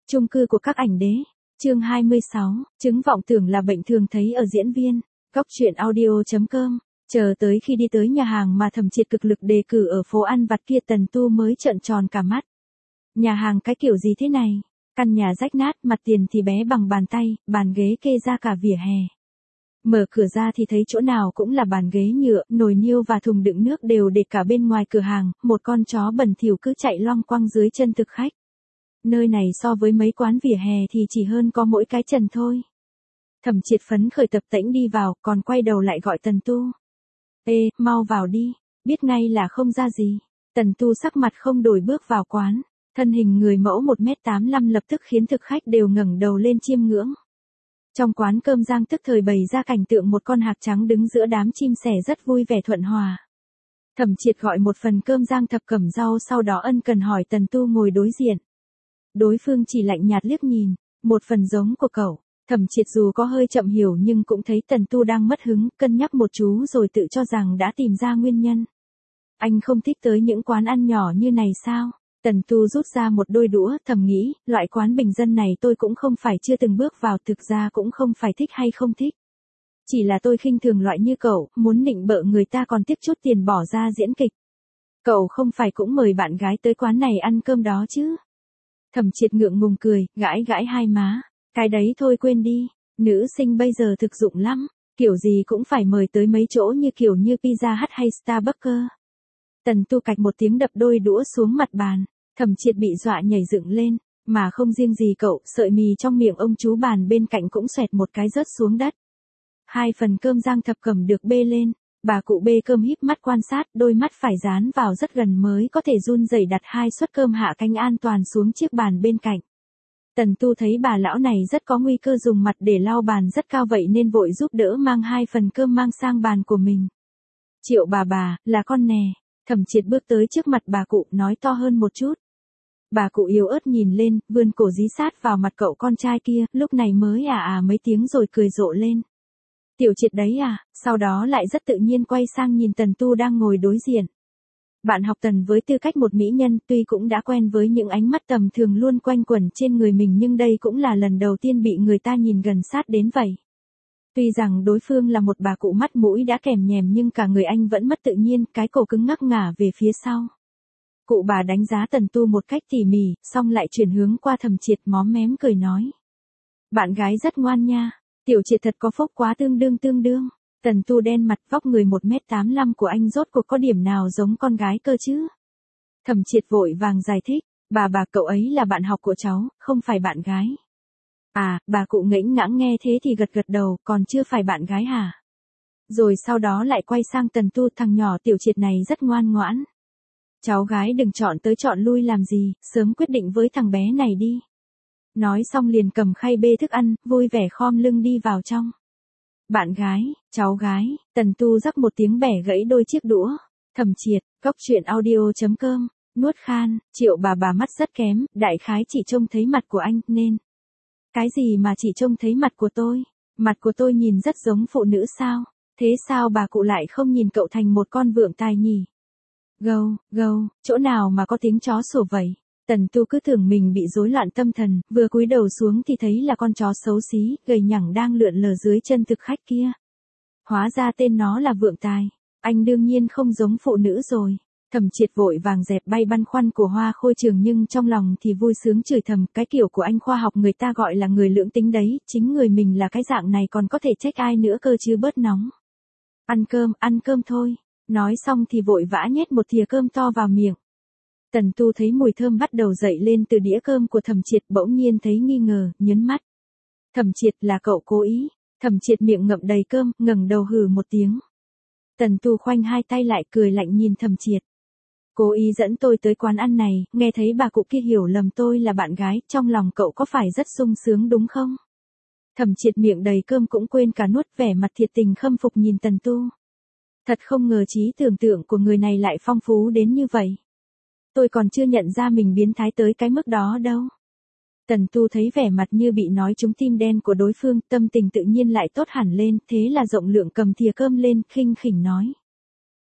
Chung cư của các ảnh đế. Chương 26, chứng vọng tưởng là bệnh thường thấy ở diễn viên. Góc truyện audio.com. Chờ tới khi đi tới nhà hàng mà Thẩm Triệt cực lực đề cử ở phố ăn vặt kia, Tần Tu mới trợn tròn cả mắt. Nhà hàng cái kiểu gì thế này? Căn nhà rách nát, mặt tiền thì bé bằng bàn tay, bàn ghế kê ra cả vỉa hè. Mở cửa ra thì thấy chỗ nào cũng là bàn ghế nhựa, nồi niêu và thùng đựng nước đều để cả bên ngoài cửa hàng, một con chó bẩn thỉu cứ chạy loong quăng dưới chân thực khách. Nơi này so với mấy quán vỉa hè thì chỉ hơn có mỗi cái trần thôi. Thẩm Triệt phấn khởi tập tễnh đi vào, còn quay đầu lại gọi Tần Tu. Ê, mau vào đi, biết ngay là không ra gì. Tần Tu sắc mặt không đổi bước vào quán, thân hình người mẫu 1m85 lập tức khiến thực khách đều ngẩng đầu lên chiêm ngưỡng. Trong quán cơm rang tức thời bày ra cảnh tượng một con hạc trắng đứng giữa đám chim sẻ rất vui vẻ thuận hòa. Thẩm Triệt gọi một phần cơm rang thập cẩm rau, sau đó ân cần hỏi Tần Tu ngồi đối diện. Đối phương chỉ lạnh nhạt liếc nhìn, một phần giống của cậu. Thẩm Triệt dù có hơi chậm hiểu nhưng cũng thấy Tần Tu đang mất hứng, cân nhắc một chú rồi tự cho rằng đã tìm ra nguyên nhân. Anh không thích tới những quán ăn nhỏ như này sao? Tần Tu rút ra một đôi đũa, thầm nghĩ, loại quán bình dân này tôi cũng không phải chưa từng bước vào, thực ra cũng không phải thích hay không thích. Chỉ là tôi khinh thường loại như cậu, muốn nịnh bợ người ta còn tiếc chút tiền bỏ ra diễn kịch. Cậu không phải cũng mời bạn gái tới quán này ăn cơm đó chứ? Thẩm Triệt ngượng ngùng cười, gãi gãi hai má. Cái đấy thôi quên đi, nữ sinh bây giờ thực dụng lắm, kiểu gì cũng phải mời tới mấy chỗ như kiểu như Pizza Hut hay Starbucks. Tần Tu cạch một tiếng đập đôi đũa xuống mặt bàn, Thẩm Triệt bị dọa nhảy dựng lên, mà không riêng gì cậu, sợi mì trong miệng ông chú bàn bên cạnh cũng xoẹt một cái rớt xuống đất. Hai phần cơm rang thập cẩm được bê lên, bà cụ bê cơm híp mắt quan sát, đôi mắt phải dán vào rất gần mới có thể run rẩy đặt hai suất cơm hạ canh an toàn xuống chiếc bàn bên cạnh. Tần Tu thấy bà lão này rất có nguy cơ dùng mặt để lau bàn rất cao, vậy nên vội giúp đỡ mang hai phần cơm mang sang bàn của mình. Triệu bà, là con nè. Thẩm Triệt bước tới trước mặt bà cụ, nói to hơn một chút. Bà cụ yếu ớt nhìn lên, vươn cổ dí sát vào mặt cậu con trai kia, lúc này mới mấy tiếng rồi cười rộ lên. Tiểu Triệt đấy à, sau đó lại rất tự nhiên quay sang nhìn Tần Tu đang ngồi đối diện. Bạn học Tần với tư cách một mỹ nhân tuy cũng đã quen với những ánh mắt tầm thường luôn quanh quẩn trên người mình, nhưng đây cũng là lần đầu tiên bị người ta nhìn gần sát đến vậy. Tuy rằng đối phương là một bà cụ mắt mũi đã kèm nhèm nhưng cả người anh vẫn mất tự nhiên, cái cổ cứng ngắc ngả về phía sau. Cụ bà đánh giá Tần Tu một cách tỉ mỉ, xong lại chuyển hướng qua Thẩm Triệt, móm mém cười nói. Bạn gái rất ngoan nha, Tiểu Triệt thật có phúc quá, tương đương. Tần Tu đen mặt, vóc người 1m85 của anh rốt cuộc có điểm nào giống con gái cơ chứ? Thẩm Triệt vội vàng giải thích, bà cậu ấy là bạn học của cháu, không phải bạn gái. À, bà cụ ngẫnh ngãng nghe thế thì gật đầu, còn chưa phải bạn gái hả? Rồi sau đó lại quay sang Tần Tu, thằng nhỏ Tiểu Triệt này rất ngoan ngoãn. Cháu gái đừng chọn tới chọn lui làm gì, sớm quyết định với thằng bé này đi. Nói xong liền cầm khay bê thức ăn, vui vẻ khom lưng đi vào trong. Bạn gái, cháu gái, Tần Tu rắc một tiếng bẻ gãy đôi chiếc đũa. Thẩm Triệt, góc truyện audio.com, nuốt khan, Triệu bà mắt rất kém, đại khái chỉ trông thấy mặt của anh, nên. Cái gì mà chỉ trông thấy mặt của tôi? Mặt của tôi nhìn rất giống phụ nữ sao? Thế sao bà cụ lại không nhìn cậu thành một con vượng tài nhỉ? Gâu, chỗ nào mà có tiếng chó sủa vậy? Tần Tu cứ tưởng mình bị rối loạn tâm thần, vừa cúi đầu xuống thì thấy là con chó xấu xí, gầy nhẳng đang lượn lờ dưới chân thực khách kia. Hóa ra tên nó là vượng tài. Anh đương nhiên không giống phụ nữ rồi. Thẩm Triệt vội vàng dẹp bay băn khoăn của Hoa Khôi Trường, nhưng trong lòng thì vui sướng chửi thầm, cái kiểu của anh khoa học người ta gọi là người lưỡng tính đấy, chính người mình là cái dạng này còn có thể trách ai nữa cơ chứ, bớt nóng. Ăn cơm thôi. Nói xong thì vội vã nhét một thìa cơm to vào miệng. Tần Tu thấy mùi thơm bắt đầu dậy lên từ đĩa cơm của Thẩm Triệt, bỗng nhiên thấy nghi ngờ, nhấn mắt. Thẩm Triệt, là cậu cố ý? Thẩm Triệt miệng ngậm đầy cơm, ngẩng đầu hừ một tiếng. Tần Tu khoanh hai tay lại, cười lạnh nhìn Thẩm Triệt. Cố ý dẫn tôi tới quán ăn này, nghe thấy bà cụ kia hiểu lầm tôi là bạn gái, trong lòng cậu có phải rất sung sướng đúng không? Thẩm Triệt miệng đầy cơm cũng quên cả nuốt, vẻ mặt thiệt tình khâm phục nhìn Tần Tu. Thật không ngờ trí tưởng tượng của người này lại phong phú đến như vậy. Tôi còn chưa nhận ra mình biến thái tới cái mức đó đâu. Tần Tu thấy vẻ mặt như bị nói trúng tim đen của đối phương, tâm tình tự nhiên lại tốt hẳn lên, thế là rộng lượng cầm thìa cơm lên, khinh khỉnh nói.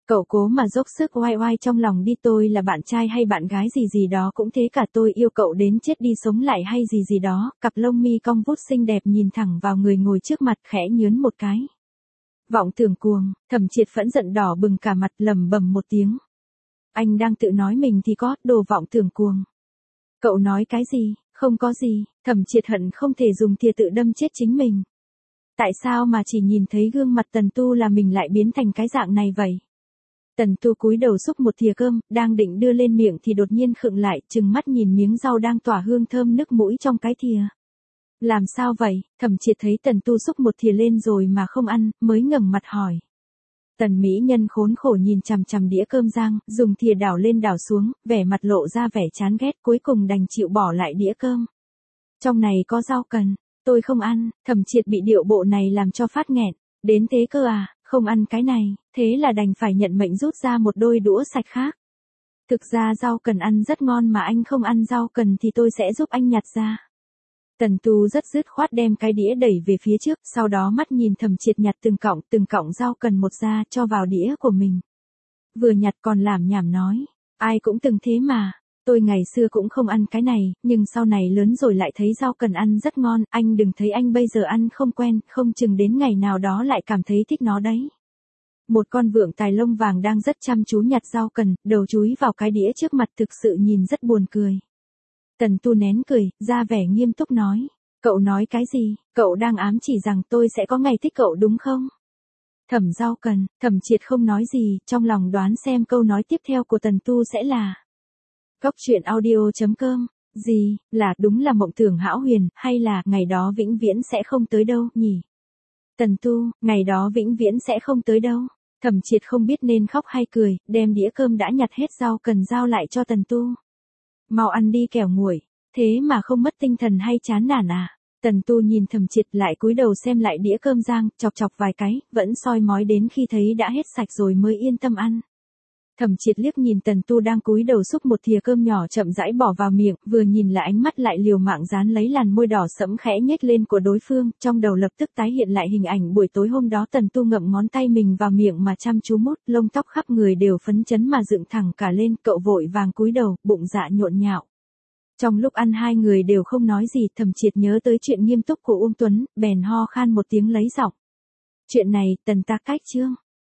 Cậu cố mà dốc sức oai oai trong lòng đi, tôi là bạn trai hay bạn gái gì gì đó cũng thế cả, tôi yêu cậu đến chết đi sống lại hay gì gì đó, cặp lông mi cong vút xinh đẹp nhìn thẳng vào người ngồi trước mặt khẽ nhướn một cái. Vọng tưởng cuồng, Thẩm Triệt phẫn giận đỏ bừng cả mặt lẩm bẩm một tiếng. Anh đang tự nói mình thì có, đồ vọng tưởng cuồng. Cậu nói cái gì, không có gì, Thẩm Triệt hận không thể dùng thìa tự đâm chết chính mình. Tại sao mà chỉ nhìn thấy gương mặt Tần Tu là mình lại biến thành cái dạng này vậy? Tần Tu cúi đầu xúc một thìa cơm, đang định đưa lên miệng thì đột nhiên khựng lại, trừng mắt nhìn miếng rau đang tỏa hương thơm nức mũi trong cái thìa. Làm sao vậy? Thẩm Triệt thấy Tần Tu xúc một thìa lên rồi mà không ăn, mới ngẩng mặt hỏi. Tần mỹ nhân khốn khổ nhìn chằm chằm đĩa cơm rang, dùng thìa đảo lên đảo xuống, vẻ mặt lộ ra vẻ chán ghét, cuối cùng đành chịu bỏ lại đĩa cơm. Trong này có rau cần, tôi không ăn. Thẩm Triệt bị điệu bộ này làm cho phát nghẹn. Đến thế cơ à, không ăn cái này, thế là đành phải nhận mệnh rút ra một đôi đũa sạch khác. Thực ra rau cần ăn rất ngon mà anh không ăn rau cần thì tôi sẽ giúp anh nhặt ra. Tần Tu rất dứt khoát đem cái đĩa đẩy về phía trước, sau đó mắt nhìn Thẩm Triệt nhặt từng cọng rau cần một ra cho vào đĩa của mình. Vừa nhặt còn lảm nhảm nói, ai cũng từng thế mà, tôi ngày xưa cũng không ăn cái này, nhưng sau này lớn rồi lại thấy rau cần ăn rất ngon, anh đừng thấy anh bây giờ ăn không quen, không chừng đến ngày nào đó lại cảm thấy thích nó đấy. Một con vượn tài lông vàng đang rất chăm chú nhặt rau cần, đầu chúi vào cái đĩa trước mặt thực sự nhìn rất buồn cười. Tần Tu nén cười, ra vẻ nghiêm túc nói. Cậu nói cái gì, cậu đang ám chỉ rằng tôi sẽ có ngày thích cậu đúng không? Thẩm rau cần, Thẩm Triệt không nói gì, trong lòng đoán xem câu nói tiếp theo của Tần Tu sẽ là. Góc truyện audio.com, gì, là đúng là mộng tưởng hão huyền, hay là ngày đó vĩnh viễn sẽ không tới đâu nhỉ? Tần Tu, ngày đó vĩnh viễn sẽ không tới đâu. Thẩm Triệt không biết nên khóc hay cười, đem đĩa cơm đã nhặt hết rau cần giao lại cho Tần Tu. Mau ăn đi kẻo nguội, thế mà không mất tinh thần hay chán nản à? Tần Tu nhìn Thẩm Triệt lại cúi đầu xem lại đĩa cơm rang, chọc chọc vài cái, vẫn soi mói đến khi thấy đã hết sạch rồi mới yên tâm ăn. Thẩm Triệt liếc nhìn Tần Tu đang cúi đầu xúc một thìa cơm nhỏ chậm rãi bỏ vào miệng, vừa nhìn là ánh mắt lại liều mạng dán lấy làn môi đỏ sẫm khẽ nhếch lên của đối phương, trong đầu lập tức tái hiện lại hình ảnh buổi tối hôm đó Tần Tu ngậm ngón tay mình vào miệng mà chăm chú mút, lông tóc khắp người đều phấn chấn mà dựng thẳng cả lên, cậu vội vàng cúi đầu, bụng dạ nhộn nhạo. Trong lúc ăn hai người đều không nói gì, Thẩm Triệt nhớ tới chuyện nghiêm túc của Uông Tuấn, bèn ho khan một tiếng lấy giọng. Chuyện này, Tần ta cách chương.